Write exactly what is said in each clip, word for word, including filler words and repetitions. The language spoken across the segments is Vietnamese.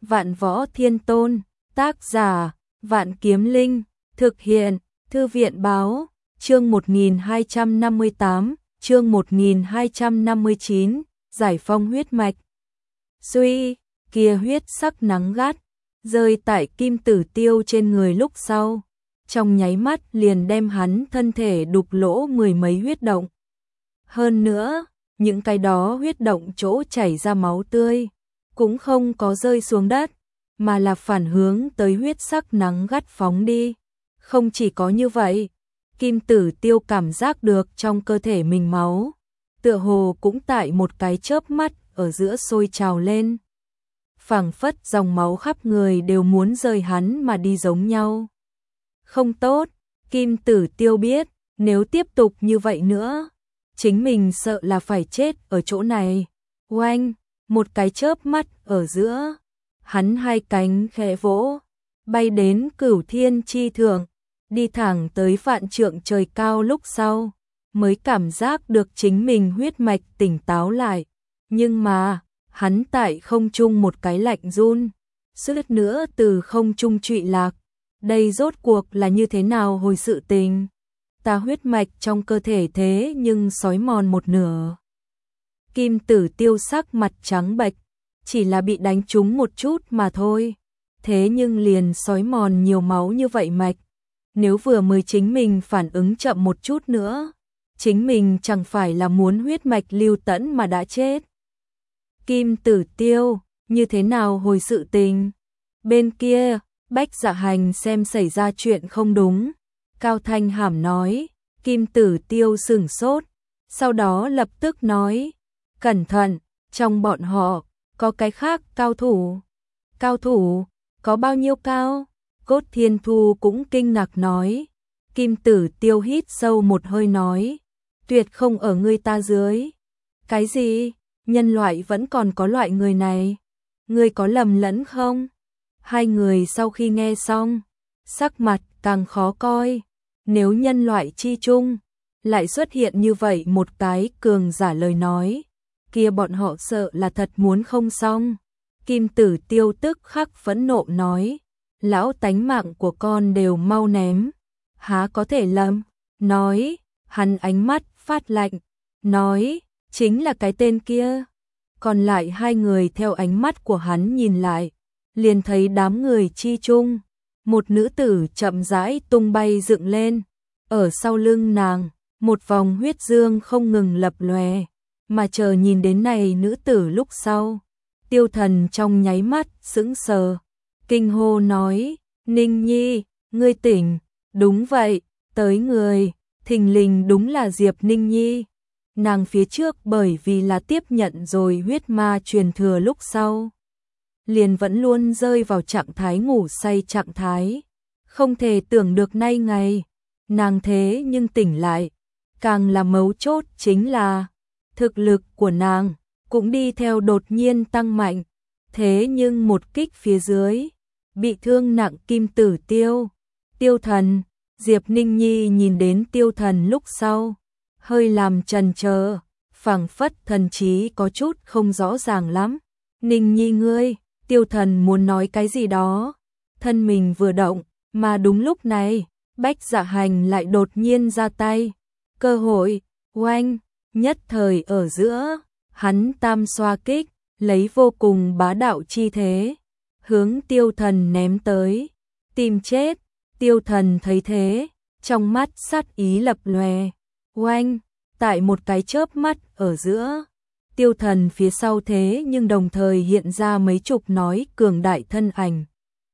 Vạn Võ Thiên Tôn, tác giả, Vạn Kiếm Linh, thực hiện, Thư viện báo, chương một nghìn hai trăm năm mươi tám, chương một nghìn hai trăm năm mươi chín, giải phong huyết mạch. Suy, kia huyết sắc nắng gắt, rơi tại Kim Tử Tiêu trên người lúc sau, trong nháy mắt liền đem hắn thân thể đục lỗ mười mấy huyết động. Hơn nữa, những cái đó huyết động chỗ chảy ra máu tươi, cũng không có rơi xuống đất, mà là phản hướng tới huyết sắc nắng gắt phóng đi. Không chỉ có như vậy, Kim Tử Tiêu cảm giác được trong cơ thể mình máu, tựa hồ cũng tại một cái chớp mắt ở giữa sôi trào lên. Phảng phất dòng máu khắp người đều muốn rời hắn mà đi giống nhau. Không tốt, Kim Tử Tiêu biết, nếu tiếp tục như vậy nữa, chính mình sợ là phải chết ở chỗ này. Oanh, một cái chớp mắt ở giữa, hắn hai cánh khẽ vỗ, bay đến Cửu Thiên chi thượng, đi thẳng tới vạn trượng trời cao lúc sau, mới cảm giác được chính mình huyết mạch tỉnh táo lại. Nhưng mà, hắn tại không trung một cái lạnh run, suýt nữa từ không trung trụy lạc. Đây rốt cuộc là như thế nào hồi sự tình? Ta huyết mạch trong cơ thể thế nhưng xói mòn một nửa. Kim Tử Tiêu sắc mặt trắng bệch, chỉ là bị đánh trúng một chút mà thôi. Thế nhưng liền xói mòn nhiều máu như vậy mạch. Nếu vừa mới chính mình phản ứng chậm một chút nữa, chính mình chẳng phải là muốn huyết mạch lưu tẫn mà đã chết. Kim Tử Tiêu, như thế nào hồi sự tình? Bên kia, Bách Dạ Hành xem xảy ra chuyện không đúng. Cao thanh hàm nói, Kim Tử Tiêu sửng sốt, sau đó lập tức nói, cẩn thận, trong bọn họ, có cái khác cao thủ. Cao thủ, có bao nhiêu cao? Cốt Thiên Thu cũng kinh ngạc nói. Kim Tử Tiêu hít sâu một hơi nói, tuyệt không ở ngươi ta dưới. Cái gì? Nhân loại vẫn còn có loại người này? Ngươi có lầm lẫn không? Hai người sau khi nghe xong, sắc mặt càng khó coi. Nếu nhân loại chi chung lại xuất hiện như vậy một cái cường giả lời nói, kia bọn họ sợ là thật muốn không xong. Kim Tử Tiêu tức khắc phẫn nộ nói, lão tánh mạng của con đều mau ném, há có thể lầm? Nói, hắn ánh mắt phát lạnh, nói, chính là cái tên kia. Còn lại hai người theo ánh mắt của hắn nhìn lại, liền thấy đám người chi chung, một nữ tử chậm rãi tung bay dựng lên, ở sau lưng nàng, một vòng huyết dương không ngừng lập lòe, mà chờ nhìn đến này nữ tử lúc sau, Tiêu Thần trong nháy mắt sững sờ, kinh hô nói, Ninh Nhi, ngươi tỉnh, đúng vậy, tới người, thình lình đúng là Diệp Ninh Nhi. Nàng phía trước bởi vì là tiếp nhận rồi huyết ma truyền thừa lúc sau, liền vẫn luôn rơi vào trạng thái ngủ say trạng thái, không thể tưởng được nay ngày, nàng thế nhưng tỉnh lại, càng là mấu chốt chính là, thực lực của nàng cũng đi theo đột nhiên tăng mạnh, thế nhưng một kích phía dưới, bị thương nặng Kim Tử Tiêu, Tiêu Thần, Diệp Ninh Nhi nhìn đến Tiêu Thần lúc sau, hơi làm chần chờ, phảng phất thần trí có chút không rõ ràng lắm. Ninh Nhi ngươi, Tiêu Thần muốn nói cái gì đó, thân mình vừa động, mà đúng lúc này, Bách Dạ Hành lại đột nhiên ra tay, cơ hội, oanh, nhất thời ở giữa, hắn tam xoa kích, lấy vô cùng bá đạo chi thế, hướng Tiêu Thần ném tới, tìm chết. Tiêu Thần thấy thế, trong mắt sát ý lập lòe, oanh, tại một cái chớp mắt ở giữa, Tiêu Thần phía sau thế nhưng đồng thời hiện ra mấy chục nói cường đại thân ảnh.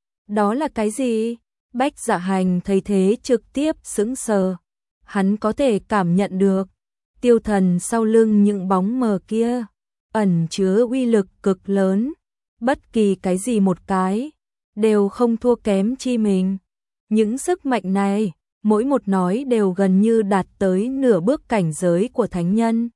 Đó là cái gì? Bách Dạ Hành thấy thế trực tiếp sững sờ, hắn có thể cảm nhận được, Tiêu Thần sau lưng những bóng mờ kia, ẩn chứa uy lực cực lớn, bất kỳ cái gì một cái, đều không thua kém chi mình. Những sức mạnh này, mỗi một nói đều gần như đạt tới nửa bước cảnh giới của thánh nhân.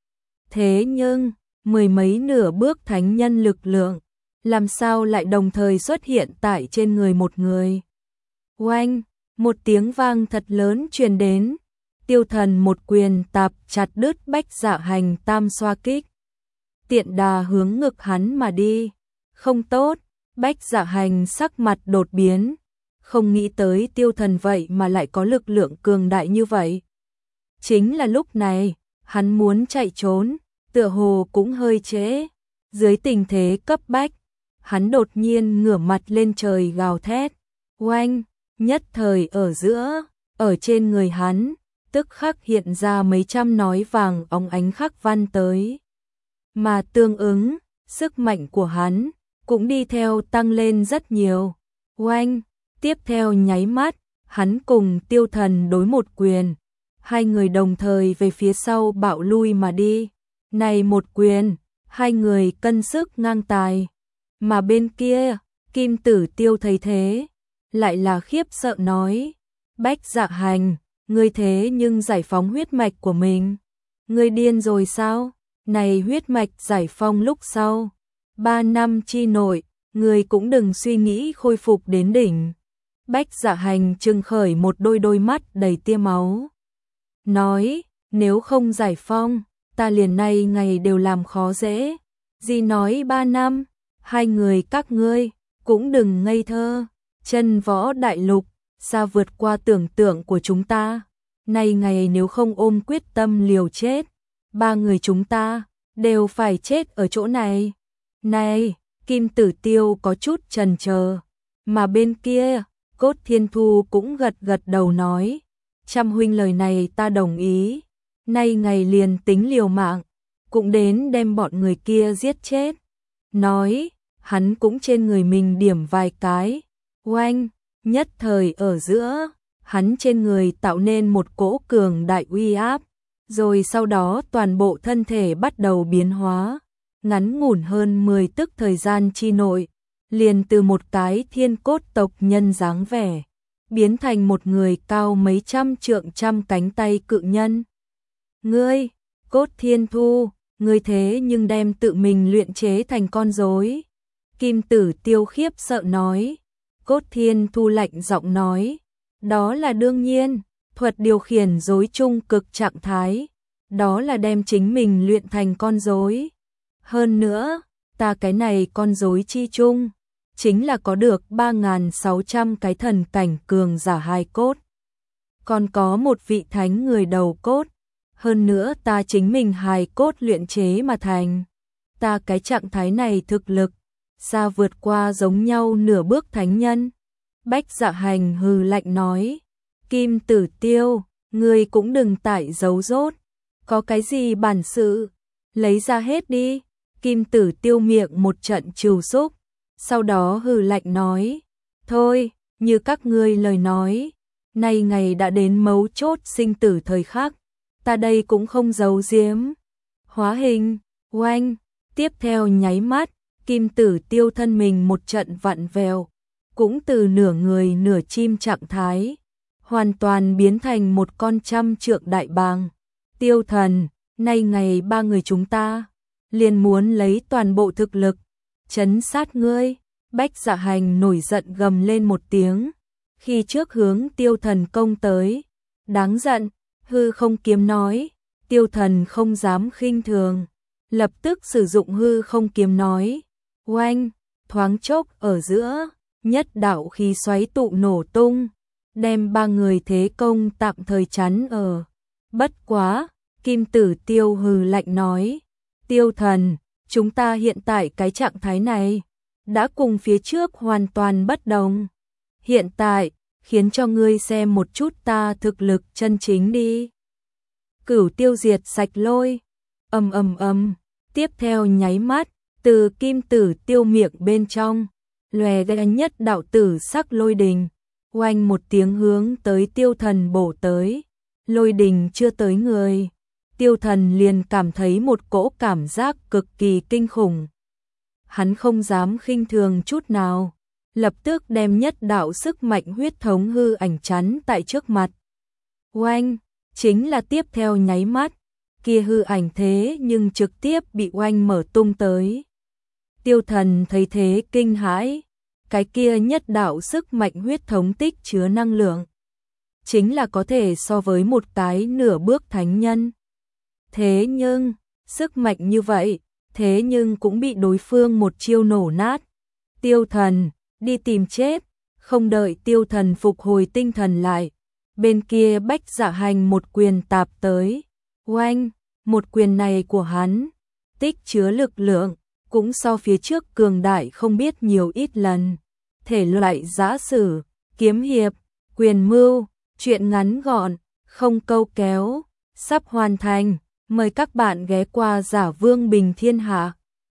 Thế nhưng, mười mấy nửa bước thánh nhân lực lượng, làm sao lại đồng thời xuất hiện tại trên người một người? Oanh, một tiếng vang thật lớn truyền đến, Tiêu Thần một quyền tạp chặt đứt Bách Dạ Hành tam xoa kích. Tiện đà hướng ngực hắn mà đi. Không tốt, Bách Dạ Hành sắc mặt đột biến, không nghĩ tới Tiêu Thần vậy mà lại có lực lượng cường đại như vậy. Chính là lúc này, hắn muốn chạy trốn, tựa hồ cũng hơi trễ. Dưới tình thế cấp bách, hắn đột nhiên ngửa mặt lên trời gào thét. Oanh, nhất thời ở giữa, ở trên người hắn, tức khắc hiện ra mấy trăm nói vàng óng ánh khắc văn tới. Mà tương ứng, sức mạnh của hắn cũng đi theo tăng lên rất nhiều. Oanh, tiếp theo nháy mắt, hắn cùng Tiêu Thần đối một quyền. Hai người đồng thời về phía sau bạo lui mà đi. Này một quyền, hai người cân sức ngang tài. Mà bên kia, Kim Tử Tiêu thấy thế, lại là khiếp sợ nói. Bách Dạ Hành, ngươi thế nhưng giải phóng huyết mạch của mình. Ngươi điên rồi sao? Này huyết mạch giải phóng lúc sau. Ba năm chi nội, ngươi cũng đừng suy nghĩ khôi phục đến đỉnh. Bách Dạ Hành trừng khởi một đôi đôi mắt đầy tia máu. Nói, nếu không giải phong, ta liền nay ngày đều làm khó dễ. Gì nói ba năm, hai người các ngươi, cũng đừng ngây thơ. Chân võ đại lục, xa vượt qua tưởng tượng của chúng ta. Nay ngày nếu không ôm quyết tâm liều chết, ba người chúng ta, đều phải chết ở chỗ này. Này, Kim Tử Tiêu có chút chần chờ, mà bên kia, Cốt Thiên Thu cũng gật gật đầu nói. Trăm huynh lời này ta đồng ý, nay ngày liền tính liều mạng, cũng đến đem bọn người kia giết chết. Nói, hắn cũng trên người mình điểm vài cái. Oanh, nhất thời ở giữa, hắn trên người tạo nên một cỗ cường đại uy áp, rồi sau đó toàn bộ thân thể bắt đầu biến hóa, ngắn ngủn hơn mười tức thời gian chi nội, liền từ một cái thiên cốt tộc nhân dáng vẻ, biến thành một người cao mấy trăm trượng trăm cánh tay cự nhân. Ngươi, Cốt Thiên Thu, ngươi thế nhưng đem tự mình luyện chế thành con rối. Kim Tử Tiêu khiếp sợ nói. Cốt Thiên Thu lạnh giọng nói, đó là đương nhiên, thuật điều khiển rối trung cực trạng thái, đó là đem chính mình luyện thành con rối. Hơn nữa, ta cái này con rối chi chung, chính là có được ba nghìn sáu trăm cái thần cảnh cường giả hài cốt. Còn có một vị thánh người đầu cốt, hơn nữa ta chính mình hài cốt luyện chế mà thành. Ta cái trạng thái này thực lực, xa vượt qua giống nhau nửa bước thánh nhân. Bách Dạ Hành hừ lạnh nói, Kim Tử Tiêu, ngươi cũng đừng tải giấu rốt, có cái gì bản sự, lấy ra hết đi. Kim Tử Tiêu miệng một trận trừ xúc, sau đó hừ lạnh nói, thôi, như các ngươi lời nói, nay ngày đã đến mấu chốt sinh tử thời khắc, ta đây cũng không giấu giếm. Hóa hình, oanh, tiếp theo nháy mắt, Kim Tử Tiêu thân mình một trận vặn vẹo, cũng từ nửa người nửa chim trạng thái, hoàn toàn biến thành một con trăm trượng đại bàng. Tiêu Thần, nay ngày ba người chúng ta, liền muốn lấy toàn bộ thực lực, trấn sát ngươi. Bách Dạ Hành nổi giận gầm lên một tiếng, khi trước hướng Tiêu Thần công tới. Đáng giận, hư không kiếm nói, Tiêu Thần không dám khinh thường, lập tức sử dụng hư không kiếm nói. Oanh, thoáng chốc ở giữa, nhất đạo khí xoáy tụ nổ tung, đem ba người thế công tạm thời chắn ở. Bất quá, Kim Tử Tiêu hừ lạnh nói, Tiêu Thần, chúng ta hiện tại cái trạng thái này, đã cùng phía trước hoàn toàn bất đồng. Hiện tại, khiến cho ngươi xem một chút ta thực lực chân chính đi. Cửu tiêu diệt sạch lôi, ầm ầm ầm, tiếp theo nháy mắt, từ Kim Tử Tiêu miệng bên trong, lòe ra nhất đạo tử sắc lôi đình, oanh một tiếng hướng tới Tiêu Thần bổ tới. Lôi đình chưa tới người, Tiêu Thần liền cảm thấy một cỗ cảm giác cực kỳ kinh khủng. Hắn không dám khinh thường chút nào, lập tức đem nhất đạo sức mạnh huyết thống hư ảnh chắn tại trước mặt. Oanh, chính là tiếp theo nháy mắt, kia hư ảnh thế nhưng trực tiếp bị oanh mở tung tới. Tiêu Thần thấy thế kinh hãi, cái kia nhất đạo sức mạnh huyết thống tích chứa năng lượng, chính là có thể so với một cái nửa bước thánh nhân. Thế nhưng, sức mạnh như vậy, thế nhưng cũng bị đối phương một chiêu nổ nát. Tiêu Thần, đi tìm chết. Không đợi Tiêu Thần phục hồi tinh thần lại, bên kia Bách Dạ Hành một quyền tạp tới. Oanh, một quyền này của hắn, tích chứa lực lượng, cũng so phía trước cường đại không biết nhiều ít lần. Thể loại giã sử, kiếm hiệp, quyền mưu, truyện ngắn gọn, không câu kéo, sắp hoàn thành. Mời các bạn ghé qua Giả Vương Bình Thiên Hạ.